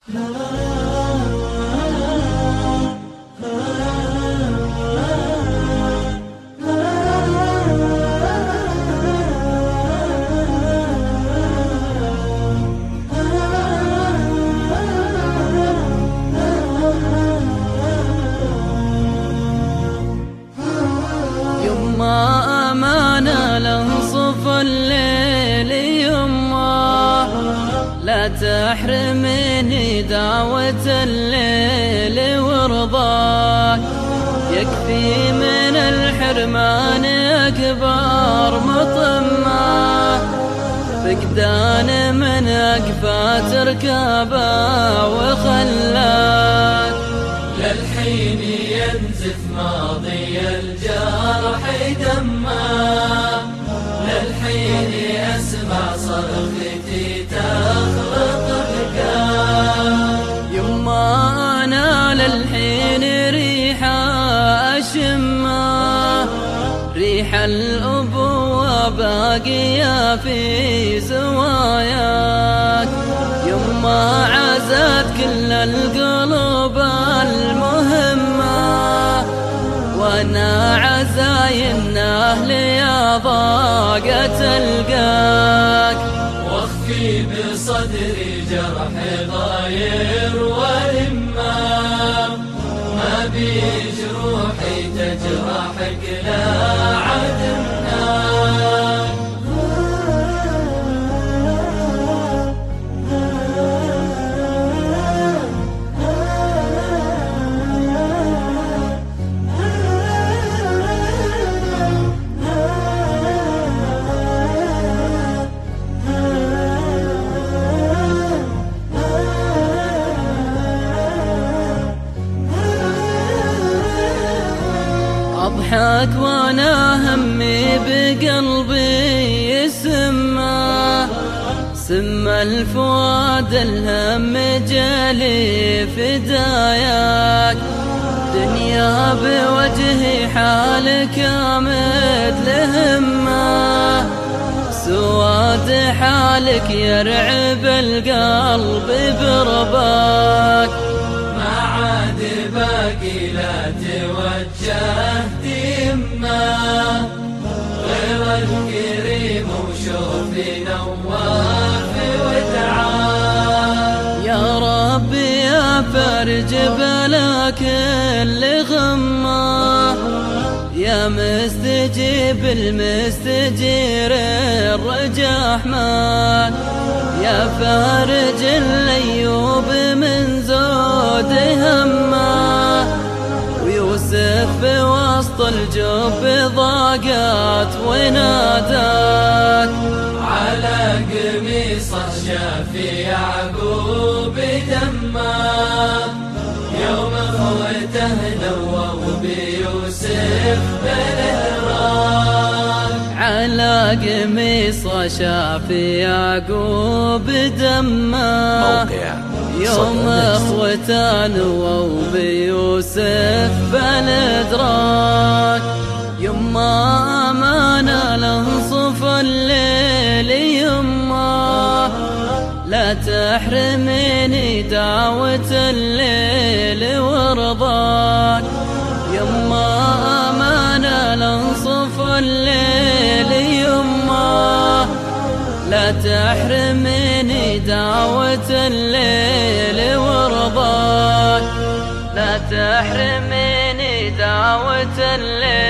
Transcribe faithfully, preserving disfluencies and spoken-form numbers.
يما أمانة لانصف الليل يما، لا تحرمني دعوة الليل ورضاك. يكفي من الحرمان أكبر مطمة، فقدان من أكفى تركابه وخلاك. للحين ينزف ماضي الجرح دمه، للحين أسمع صرختي تخرق بكاء. يما أنا للحين ريحة أشمه، ريح الأبوة باقية في زواياك. يما عزت كل القلوب المهمة، وانا عزاين اهلي يا ضاقة القاك. واخفي بصدري جرح ضاير ولما، ما بي جروحي تجرحك لا عدمنا. أضحك وانا همي بقلبي يسمى، سم الفؤاد الهم جالي فداياك. دنيا بوجهي حالك مثل همه، سواد حالك يرعب القلب برباك. ما عاد باقي لا توجهت يمه، غير الكريم وشوفي نواف وتعال. يا ربي يا فرج بلا كل غمه، يا مستجيب المستجير الرجحمان. يا فارج الأيوب من زود همه، ويوسف بوسط الجب ضاقت وناداك. على قميص الشافي يعقوب دمه، يوم اخوته نووا بيوسف بالهراك. على قميص شافي يعقوب دمه، يوم اخوته نووا بيوسف بالادراك. يما أمانة لانصف الليل يما، لا تحرمني دعوة الليل ورضاك. يما أمانة لانصف الليل يما، لا تحرمني دعوة الليل ورضاك. لا تحرمني دعوة الليل